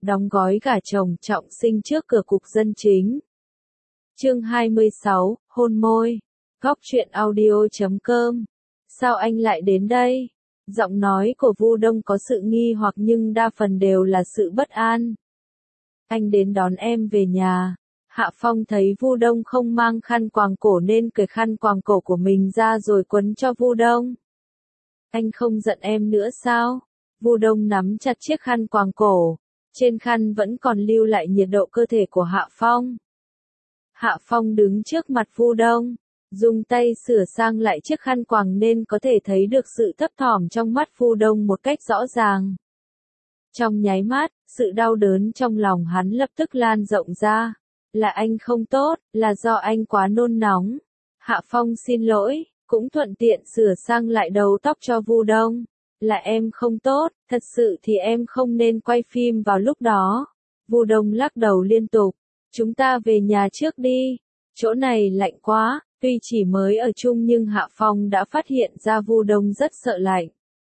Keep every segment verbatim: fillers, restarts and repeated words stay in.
đóng gói gả chồng trọng sinh trước cửa cục dân chính. Chương hai mươi sáu, hôn môi. Góc truyện audio chấm com. Sao anh lại đến đây? Giọng nói của Vu Đông có sự nghi hoặc nhưng đa phần đều là sự bất an. Anh đến đón em về nhà. Hạ Phong thấy Vu Đông không mang khăn quàng cổ nên cởi khăn quàng cổ của mình ra rồi quấn cho Vu Đông. Anh không giận em nữa sao? Vu Đông nắm chặt chiếc khăn quàng cổ. Trên khăn vẫn còn lưu lại nhiệt độ cơ thể của Hạ Phong. Hạ Phong đứng trước mặt Vu Đông, dùng tay sửa sang lại chiếc khăn quàng nên có thể thấy được sự thấp thỏm trong mắt Vu Đông một cách rõ ràng. Trong nháy mắt, sự đau đớn trong lòng hắn lập tức lan rộng ra. Là anh không tốt, là do anh quá nôn nóng. Hạ Phong xin lỗi, cũng thuận tiện sửa sang lại đầu tóc cho Vu Đông. Là em không tốt, thật sự thì em không nên quay phim vào lúc đó. Vu Đông lắc đầu liên tục. Chúng ta về nhà trước đi. Chỗ này lạnh quá, tuy chỉ mới ở chung nhưng Hạ Phong đã phát hiện ra Vu Đông rất sợ lạnh.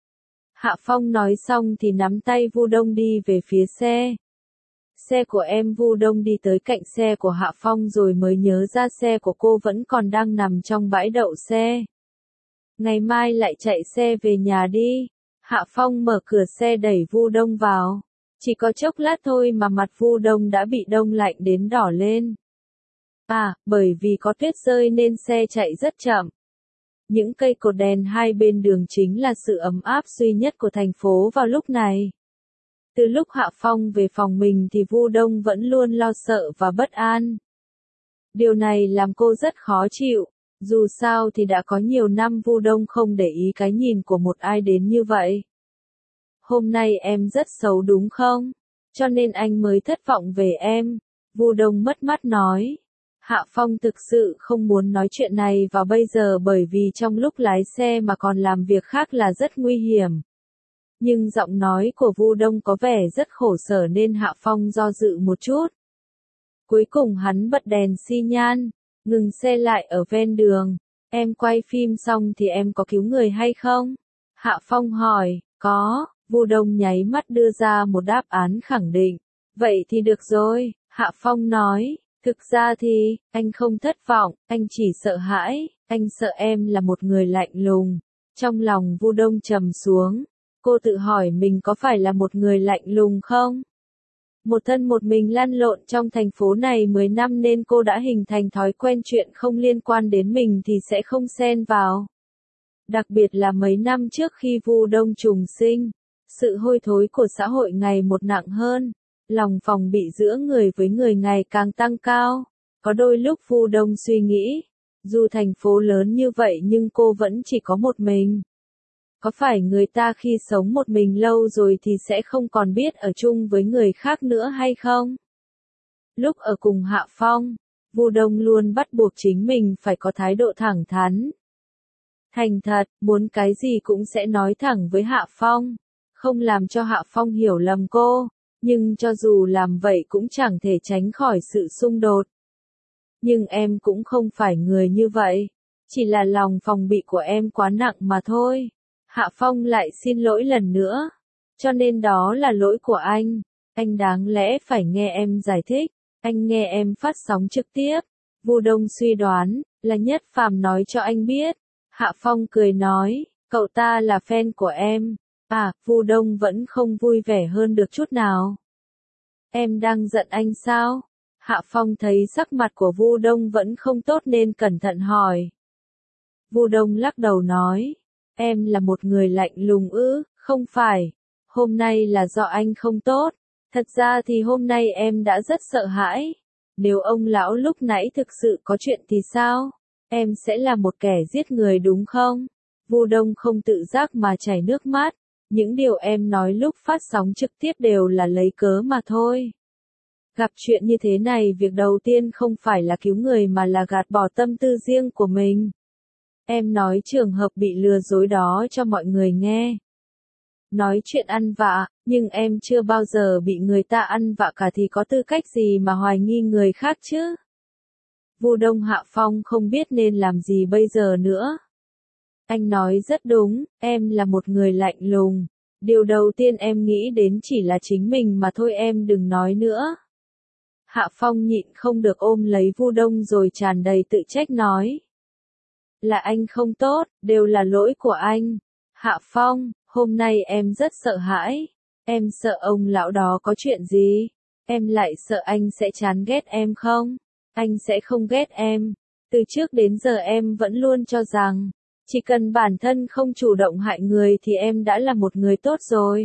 Hạ Phong nói xong thì nắm tay Vu Đông đi về phía xe. Xe của em. Vu Đông đi tới cạnh xe của Hạ Phong rồi mới nhớ ra xe của cô vẫn còn đang nằm trong bãi đậu xe. Ngày mai lại chạy xe về nhà đi. Hạ Phong mở cửa xe đẩy Vu Đông vào. Chỉ có chốc lát thôi mà mặt Vu Đông đã bị đông lạnh đến đỏ lên. À, bởi vì có tuyết rơi nên xe chạy rất chậm. Những cây cột đèn hai bên đường chính là sự ấm áp duy nhất của thành phố vào lúc này. Từ lúc Hạ Phong về phòng mình thì Vu Đông vẫn luôn lo sợ và bất an. Điều này làm cô rất khó chịu. Dù sao thì đã có nhiều năm Vu Đông không để ý cái nhìn của một ai đến như vậy. Hôm nay em rất xấu đúng không? Cho nên anh mới thất vọng về em. Vu Đông mất mát nói. Hạ Phong thực sự không muốn nói chuyện này vào bây giờ bởi vì trong lúc lái xe mà còn làm việc khác là rất nguy hiểm. Nhưng giọng nói của Vu Đông có vẻ rất khổ sở nên Hạ Phong do dự một chút. Cuối cùng hắn bật đèn xi nhan, ngừng xe lại ở ven đường. Em quay phim xong thì em có cứu người hay không? Hạ Phong hỏi. Có. Vu Đông nháy mắt đưa ra một đáp án khẳng định. Vậy thì được rồi, Hạ Phong nói. Thực ra thì, anh không thất vọng, anh chỉ sợ hãi, anh sợ em là một người lạnh lùng. Trong lòng Vu Đông trầm xuống. Cô tự hỏi mình có phải là một người lạnh lùng không? Một thân một mình lăn lộn trong thành phố này mười năm nên cô đã hình thành thói quen chuyện không liên quan đến mình thì sẽ không xen vào. Đặc biệt là mấy năm trước khi Vu Đông trùng sinh, sự hôi thối của xã hội ngày một nặng hơn, lòng phòng bị giữa người với người ngày càng tăng cao. Có đôi lúc Vu Đông suy nghĩ, dù thành phố lớn như vậy nhưng cô vẫn chỉ có một mình. Có phải người ta khi sống một mình lâu rồi thì sẽ không còn biết ở chung với người khác nữa hay không? Lúc ở cùng Hạ Phong, Vu Đông luôn bắt buộc chính mình phải có thái độ thẳng thắn. Thành thật, muốn cái gì cũng sẽ nói thẳng với Hạ Phong, không làm cho Hạ Phong hiểu lầm cô, nhưng cho dù làm vậy cũng chẳng thể tránh khỏi sự xung đột. Nhưng em cũng không phải người như vậy, chỉ là lòng phòng bị của em quá nặng mà thôi. Hạ Phong lại xin lỗi lần nữa. Cho nên đó là lỗi của anh. Anh đáng lẽ phải nghe em giải thích. Anh nghe em phát sóng trực tiếp. Vu Đông suy đoán, là Nhất Phàm nói cho anh biết. Hạ Phong cười nói, cậu ta là fan của em. À, Vu Đông vẫn không vui vẻ hơn được chút nào. Em đang giận anh sao? Hạ Phong thấy sắc mặt của Vu Đông vẫn không tốt nên cẩn thận hỏi. Vu Đông lắc đầu nói. Em là một người lạnh lùng ư? Không phải. Hôm nay là do anh không tốt. Thật ra thì hôm nay em đã rất sợ hãi. Nếu ông lão lúc nãy thực sự có chuyện thì sao? Em sẽ là một kẻ giết người đúng không? Vu Đông không tự giác mà chảy nước mắt. Những điều em nói lúc phát sóng trực tiếp đều là lấy cớ mà thôi. Gặp chuyện như thế này việc đầu tiên không phải là cứu người mà là gạt bỏ tâm tư riêng của mình. Em nói trường hợp bị lừa dối đó cho mọi người nghe. Nói chuyện ăn vạ, nhưng em chưa bao giờ bị người ta ăn vạ cả thì có tư cách gì mà hoài nghi người khác chứ? Vu Đông Hạ Phong không biết nên làm gì bây giờ nữa. Anh nói rất đúng, em là một người lạnh lùng, Điều đầu tiên em nghĩ đến chỉ là chính mình mà thôi, em đừng nói nữa. Hạ Phong nhịn không được ôm lấy Vu Đông rồi tràn đầy tự trách nói. Là anh không tốt, đều là lỗi của anh. Hạ Phong, hôm nay em rất sợ hãi. Em sợ ông lão đó có chuyện gì? Em lại sợ anh sẽ chán ghét em không? Anh sẽ không ghét em. Từ trước đến giờ em vẫn luôn cho rằng, chỉ cần bản thân không chủ động hại người thì em đã là một người tốt rồi.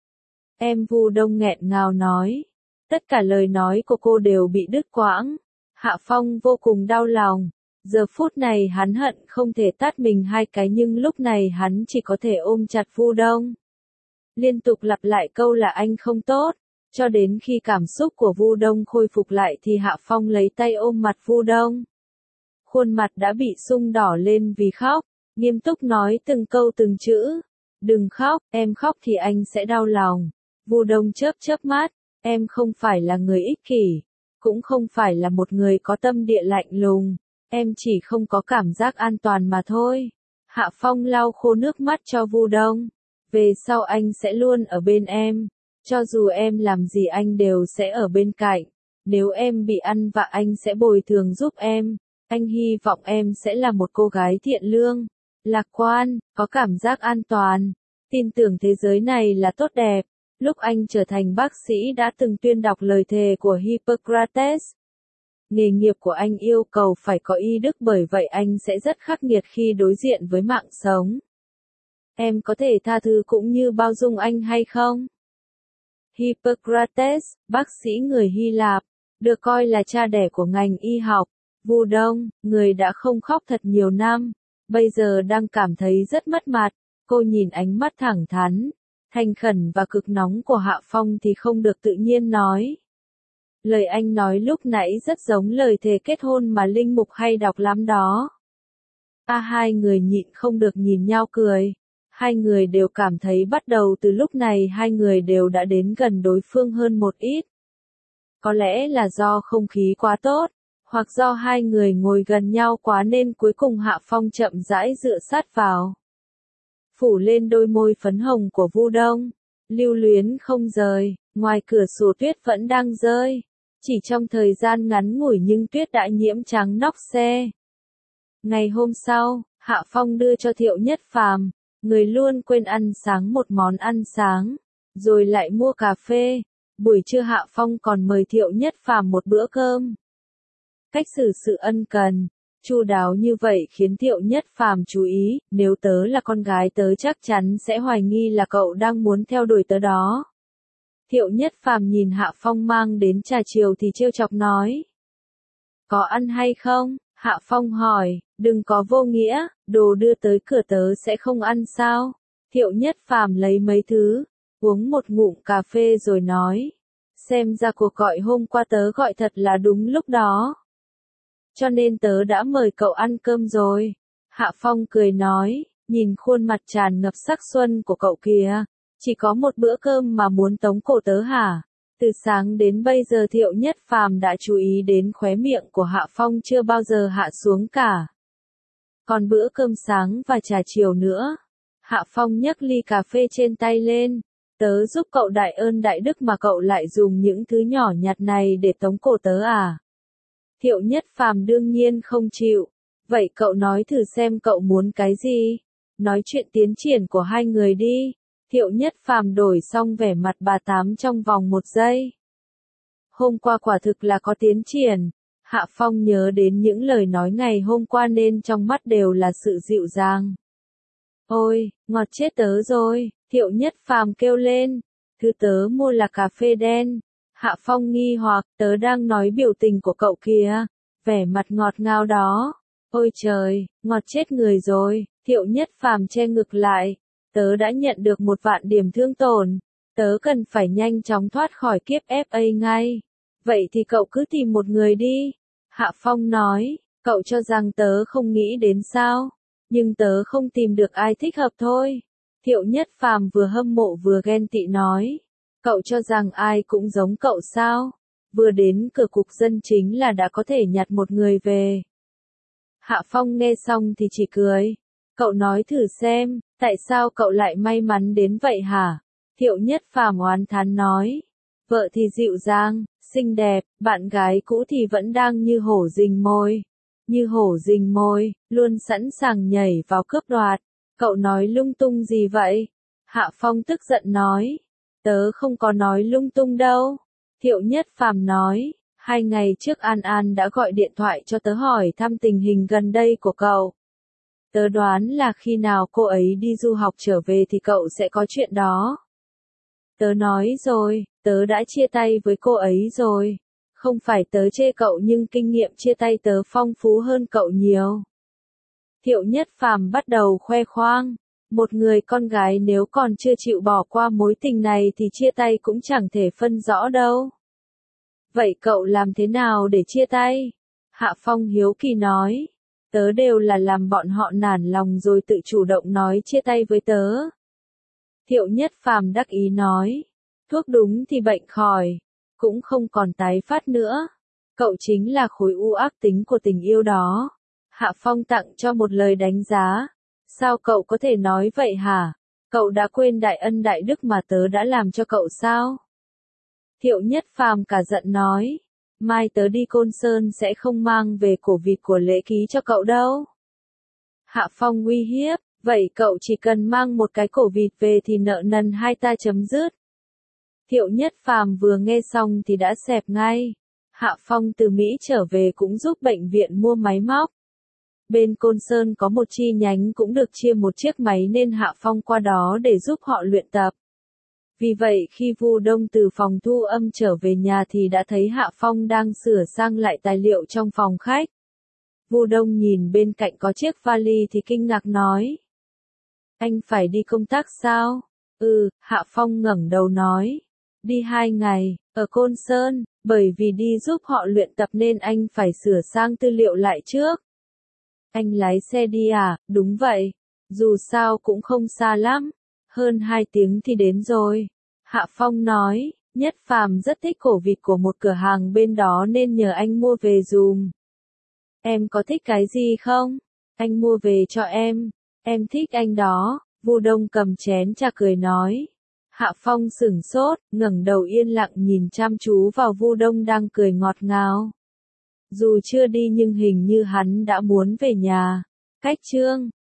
Em Vu Đông nghẹn ngào nói. Tất cả lời nói của cô đều bị đứt quãng. Hạ Phong vô cùng đau lòng. Giờ phút này hắn hận không thể tát mình hai cái, nhưng lúc này hắn chỉ có thể ôm chặt Vu Đông. Liên tục lặp lại câu là anh không tốt, cho đến khi cảm xúc của Vu Đông khôi phục lại thì Hạ Phong lấy tay ôm mặt Vu Đông. Khuôn mặt đã bị sưng đỏ lên vì khóc, nghiêm túc nói từng câu từng chữ. Đừng khóc, em khóc thì anh sẽ đau lòng. Vu Đông chớp chớp mắt, em không phải là người ích kỷ, cũng không phải là một người có tâm địa lạnh lùng. Em chỉ không có cảm giác an toàn mà thôi. Hạ Phong lau khô nước mắt cho Vu Đông. Về sau anh sẽ luôn ở bên em. Cho dù em làm gì anh đều sẽ ở bên cạnh. Nếu em bị ăn vạ anh sẽ bồi thường giúp em. Anh hy vọng em sẽ là một cô gái thiện lương, lạc quan, có cảm giác an toàn. Tin tưởng thế giới này là tốt đẹp. Lúc anh trở thành bác sĩ đã từng tuyên đọc lời thề của Hippocrates. Nghề nghiệp của anh yêu cầu phải có y đức, bởi vậy anh sẽ rất khắc nghiệt khi đối diện với mạng sống. Em có thể tha thứ cũng như bao dung anh hay không? Hippocrates, bác sĩ người Hy Lạp, được coi là cha đẻ của ngành y học. Vu Đông, người đã không khóc thật nhiều năm, bây giờ đang cảm thấy rất mất mặt. Cô nhìn ánh mắt thẳng thắn, thành khẩn và cực nóng của Hạ Phong thì không được tự nhiên nói. Lời anh nói lúc nãy rất giống lời thề kết hôn mà Linh Mục hay đọc lắm đó. A hai người nhịn không được nhìn nhau cười. Hai người đều cảm thấy bắt đầu từ lúc này hai người đều đã đến gần đối phương hơn một ít. Có lẽ là do không khí quá tốt, hoặc do hai người ngồi gần nhau quá nên cuối cùng Hạ Phong chậm rãi dựa sát vào. Phủ lên đôi môi phấn hồng của Vu Đông, lưu luyến không rời, ngoài cửa sổ tuyết vẫn đang rơi. Chỉ trong thời gian ngắn ngủi nhưng tuyết đã nhiễm trắng nóc xe. Ngày hôm sau, Hạ Phong đưa cho Thiệu Nhất Phàm, người luôn quên ăn sáng, một món ăn sáng, rồi lại mua cà phê. Buổi trưa Hạ Phong còn mời Thiệu Nhất Phàm một bữa cơm. Cách xử sự ân cần, chu đáo như vậy khiến Thiệu Nhất Phàm chú ý, nếu tớ là con gái tớ chắc chắn sẽ hoài nghi là cậu đang muốn theo đuổi tớ đó. Thiệu Nhất Phàm nhìn Hạ Phong mang đến trà chiều thì trêu chọc nói. Có ăn hay không? Hạ Phong hỏi, đừng có vô nghĩa, đồ đưa tới cửa tớ sẽ không ăn sao? Thiệu Nhất Phàm lấy mấy thứ, uống một ngụm cà phê rồi nói. Xem ra cuộc gọi hôm qua tớ gọi thật là đúng lúc đó. Cho nên tớ đã mời cậu ăn cơm rồi. Hạ Phong cười nói, nhìn khuôn mặt tràn ngập sắc xuân của cậu kìa. Chỉ có một bữa cơm mà muốn tống cổ tớ hả? Từ sáng đến bây giờ Thiệu Nhất Phàm đã chú ý đến khóe miệng của Hạ Phong chưa bao giờ hạ xuống cả. Còn bữa cơm sáng và trà chiều nữa. Hạ Phong nhấc ly cà phê trên tay lên. Tớ giúp cậu đại ơn đại đức mà cậu lại dùng những thứ nhỏ nhặt này để tống cổ tớ à? Thiệu Nhất Phàm đương nhiên không chịu. Vậy cậu nói thử xem cậu muốn cái gì? Nói chuyện tiến triển của hai người đi. Thiệu Nhất Phàm đổi xong vẻ mặt bà tám trong vòng một giây. Hôm qua quả thực là có tiến triển. Hạ Phong nhớ đến những lời nói ngày hôm qua nên trong mắt đều là sự dịu dàng. Ôi, ngọt chết tớ rồi, Thiệu Nhất Phàm kêu lên. Thứ tớ mua là cà phê đen. Hạ Phong nghi hoặc, tớ đang nói biểu tình của cậu kìa. Vẻ mặt ngọt ngào đó. Ôi trời, ngọt chết người rồi, Thiệu Nhất Phàm che ngực lại. Tớ đã nhận được một vạn điểm thương tổn. Tớ cần phải nhanh chóng thoát khỏi kiếp ép a ngay. Vậy thì cậu cứ tìm một người đi. Hạ Phong nói, cậu cho rằng tớ không nghĩ đến sao? Nhưng tớ không tìm được ai thích hợp thôi. Thiệu Nhất Phàm vừa hâm mộ vừa ghen tị nói. Cậu cho rằng ai cũng giống cậu sao? Vừa đến cửa cục dân chính là đã có thể nhặt một người về. Hạ Phong nghe xong thì chỉ cười. Cậu nói thử xem, tại sao cậu lại may mắn đến vậy hả? Thiệu Nhất Phàm oán thán nói. Vợ thì dịu dàng, xinh đẹp, bạn gái cũ thì vẫn đang như hổ rình mồi. Như hổ rình mồi, luôn sẵn sàng nhảy vào cướp đoạt. Cậu nói lung tung gì vậy? Hạ Phong tức giận nói. Tớ không có nói lung tung đâu. Thiệu Nhất Phàm nói. Hai ngày trước An An đã gọi điện thoại cho tớ hỏi thăm tình hình gần đây của cậu. Tớ đoán là khi nào cô ấy đi du học trở về thì cậu sẽ có chuyện đó. Tớ nói rồi, tớ đã chia tay với cô ấy rồi. Không phải tớ chê cậu nhưng kinh nghiệm chia tay tớ phong phú hơn cậu nhiều. Thiệu Nhất Phàm bắt đầu khoe khoang. Một người con gái nếu còn chưa chịu bỏ qua mối tình này thì chia tay cũng chẳng thể phân rõ đâu. Vậy cậu làm thế nào để chia tay? Hạ Phong hiếu kỳ nói. Tớ đều là làm bọn họ nản lòng rồi tự chủ động nói chia tay với tớ. Thiệu Nhất Phàm đắc ý nói. Thuốc đúng thì bệnh khỏi, cũng không còn tái phát nữa. Cậu chính là khối u ác tính của tình yêu đó. Hạ Phong tặng cho một lời đánh giá. Sao cậu có thể nói vậy hả? Cậu đã quên đại ân đại đức mà tớ đã làm cho cậu sao? Thiệu Nhất Phàm cả giận nói. Mai tớ đi Côn Sơn sẽ không mang về cổ vịt của Lễ Ký cho cậu đâu. Hạ Phong uy hiếp. Vậy cậu chỉ cần mang một cái cổ vịt về thì nợ nần hai ta chấm dứt. Thiệu Nhất Phàm vừa nghe xong thì đã xẹp ngay. Hạ Phong từ Mỹ trở về cũng giúp bệnh viện mua máy móc. Bên Côn Sơn có một chi nhánh cũng được chia một chiếc máy nên Hạ Phong qua đó để giúp họ luyện tập. Vì vậy khi Vu Đông từ phòng thu âm trở về nhà thì đã thấy Hạ Phong đang sửa sang lại tài liệu trong phòng khách. Vu Đông nhìn bên cạnh có chiếc vali thì kinh ngạc nói. Anh phải đi công tác sao? Ừ, Hạ Phong ngẩng đầu nói. Đi hai ngày, ở Côn Sơn, bởi vì đi giúp họ luyện tập nên anh phải sửa sang tư liệu lại trước. Anh lái xe đi à? Đúng vậy. Dù sao cũng không xa lắm. Hơn hai tiếng thì đến rồi. Hạ Phong nói, Nhất Phàm rất thích cổ vịt của một cửa hàng bên đó nên nhờ anh mua về dùm. Em có thích cái gì không? Anh mua về cho em. Em thích anh đó. Vu Đông cầm chén trà cười nói. Hạ Phong sửng sốt, ngẩng đầu yên lặng nhìn chăm chú vào Vu Đông đang cười ngọt ngào. Dù chưa đi nhưng hình như hắn đã muốn về nhà. Cách chương